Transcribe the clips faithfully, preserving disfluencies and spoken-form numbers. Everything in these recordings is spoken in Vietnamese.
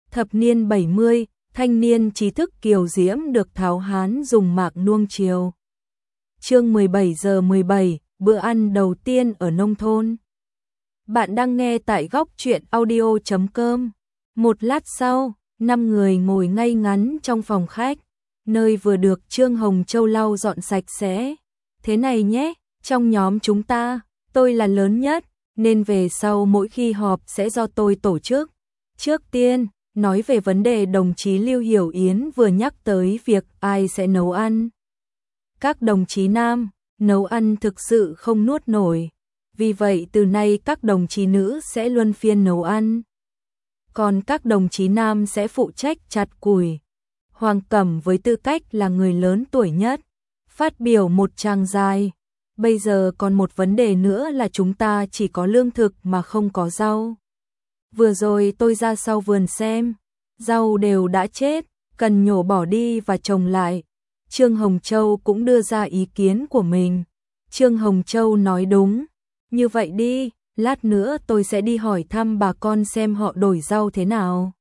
Thập niên bảy mươi, thanh niên trí thức kiều diễm được tháo hán dùng mạc nuông chiều. Chương mười bảy giờ mười bảy, bữa ăn đầu tiên ở nông thôn. Bạn đang nghe tại góc truyện audio chấm com. Một lát sau, năm người ngồi ngay ngắn trong phòng khách, nơi vừa được Trương Hồng Châu lau dọn sạch sẽ. Thế này nhé, trong nhóm chúng ta, tôi là lớn nhất, nên về sau mỗi khi họp sẽ do tôi tổ chức. Trước tiên, nói về vấn đề đồng chí Lưu Hiểu Yến vừa nhắc tới việc ai sẽ nấu ăn. Các đồng chí nam, nấu ăn thực sự không nuốt nổi, vì vậy từ nay các đồng chí nữ sẽ luân phiên nấu ăn. Còn các đồng chí nam sẽ phụ trách chặt củi. Hoàng Cẩm với tư cách là người lớn tuổi nhất, phát biểu một tràng dài. Bây giờ còn một vấn đề nữa là chúng ta chỉ có lương thực mà không có rau. Vừa rồi tôi ra sau vườn xem, rau đều đã chết, cần nhổ bỏ đi và trồng lại. Trương Hồng Châu cũng đưa ra ý kiến của mình. Trương Hồng Châu nói đúng, như vậy đi, lát nữa tôi sẽ đi hỏi thăm bà con xem họ đổi rau thế nào.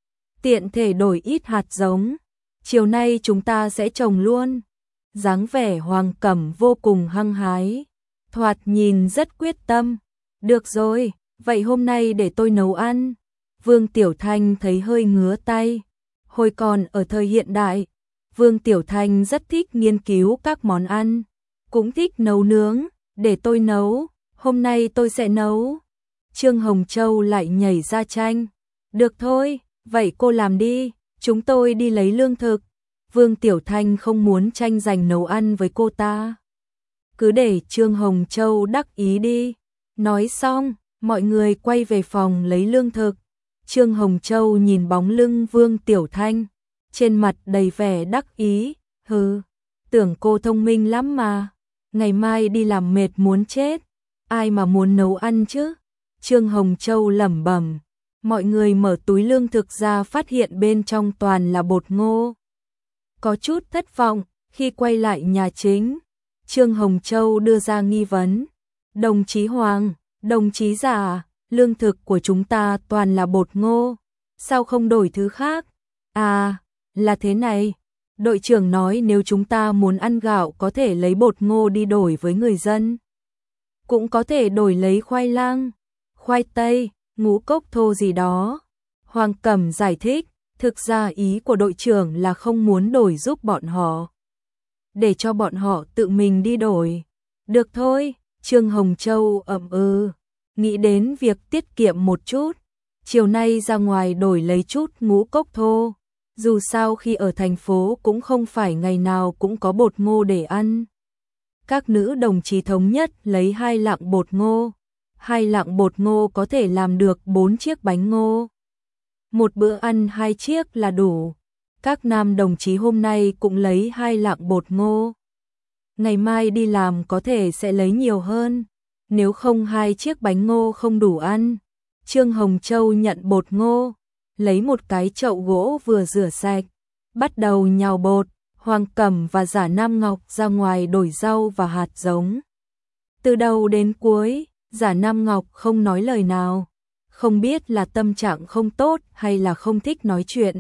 Tiện thể đổi ít hạt giống, chiều nay chúng ta sẽ trồng luôn. Dáng vẻ Hoàng Cẩm vô cùng hăng hái, thoạt nhìn rất quyết tâm. Được rồi, vậy hôm nay để tôi nấu ăn. Vương Tiểu Thanh thấy hơi ngứa tay. Hồi còn ở thời hiện đại, Vương Tiểu Thanh rất thích nghiên cứu các món ăn, cũng thích nấu nướng. Để tôi nấu, hôm nay tôi sẽ nấu. Trương Hồng Châu lại nhảy ra tranh. Được thôi, vậy cô làm đi, chúng tôi đi lấy lương thực. Vương Tiểu Thanh không muốn tranh giành nấu ăn với cô ta. Cứ để Trương Hồng Châu đắc ý đi. Nói xong, mọi người quay về phòng lấy lương thực. Trương Hồng Châu nhìn bóng lưng Vương Tiểu Thanh, trên mặt đầy vẻ đắc ý. Hừ, tưởng cô thông minh lắm mà. Ngày mai đi làm mệt muốn chết, ai mà muốn nấu ăn chứ? Trương Hồng Châu lẩm bẩm. Mọi người mở túi lương thực ra phát hiện bên trong toàn là bột ngô. Có chút thất vọng, khi quay lại nhà chính, Trương Hồng Châu đưa ra nghi vấn. Đồng chí Hoàng, đồng chí già, lương thực của chúng ta toàn là bột ngô, sao không đổi thứ khác? À, là thế này, đội trưởng nói nếu chúng ta muốn ăn gạo có thể lấy bột ngô đi đổi với người dân. Cũng có thể đổi lấy khoai lang, khoai tây, ngũ cốc thô gì đó. Hoàng Cẩm giải thích. Thực ra ý của đội trưởng là không muốn đổi giúp bọn họ, để cho bọn họ tự mình đi đổi. Được thôi, Trương Hồng Châu ậm ừ, nghĩ đến việc tiết kiệm một chút. Chiều nay ra ngoài đổi lấy chút ngũ cốc thô, dù sao khi ở thành phố cũng không phải ngày nào cũng có bột ngô để ăn. Các nữ đồng chí thống nhất lấy hai lạng bột ngô. Hai lạng bột ngô có thể làm được bốn chiếc bánh ngô. Một bữa ăn hai chiếc là đủ. Các nam đồng chí hôm nay cũng lấy hai lạng bột ngô. Ngày mai đi làm có thể sẽ lấy nhiều hơn, nếu không hai chiếc bánh ngô không đủ ăn. Trương Hồng Châu nhận bột ngô, lấy một cái chậu gỗ vừa rửa sạch, bắt đầu nhào bột. Hoàng Cẩm và Giả Nam Ngọc ra ngoài đổi rau và hạt giống. Từ đầu đến cuối, Giả Nam Ngọc không nói lời nào. Không biết là tâm trạng không tốt hay là không thích nói chuyện.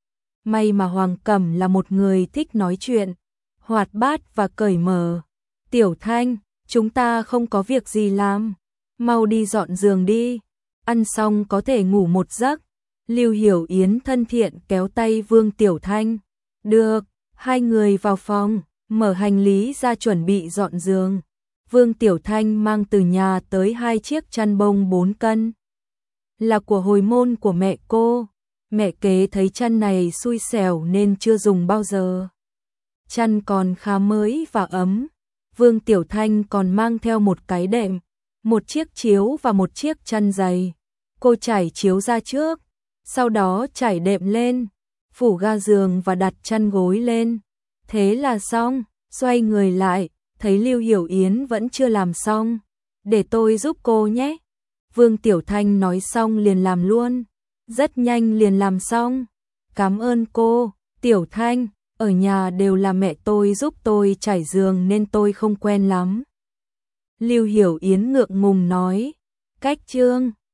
May mà Hoàng Cẩm là một người thích nói chuyện, hoạt bát và cởi mở. Tiểu Thanh, chúng ta không có việc gì làm, mau đi dọn giường đi, ăn xong có thể ngủ một giấc. Lưu Hiểu Yến thân thiện kéo tay Vương Tiểu Thanh. Được, hai người vào phòng, mở hành lý ra chuẩn bị dọn giường. Vương Tiểu Thanh mang từ nhà tới hai chiếc chăn bông bốn cân. Là của hồi môn của mẹ cô. Mẹ kế thấy chăn này xui xẻo nên chưa dùng bao giờ. Chăn còn khá mới và ấm. Vương Tiểu Thanh còn mang theo một cái đệm, một chiếc chiếu và một chiếc chăn dày. Cô trải chiếu ra trước, sau đó trải đệm lên, phủ ga giường và đặt chăn gối lên. Thế là xong. Xoay người lại, thấy Lưu Hiểu Yến vẫn chưa làm xong. Để tôi giúp cô nhé. Vương Tiểu Thanh nói xong liền làm luôn, rất nhanh liền làm xong. Cảm ơn cô, Tiểu Thanh, ở nhà đều là mẹ tôi giúp tôi trải giường nên tôi không quen lắm. Lưu Hiểu Yến ngượng ngùng nói, cách Trương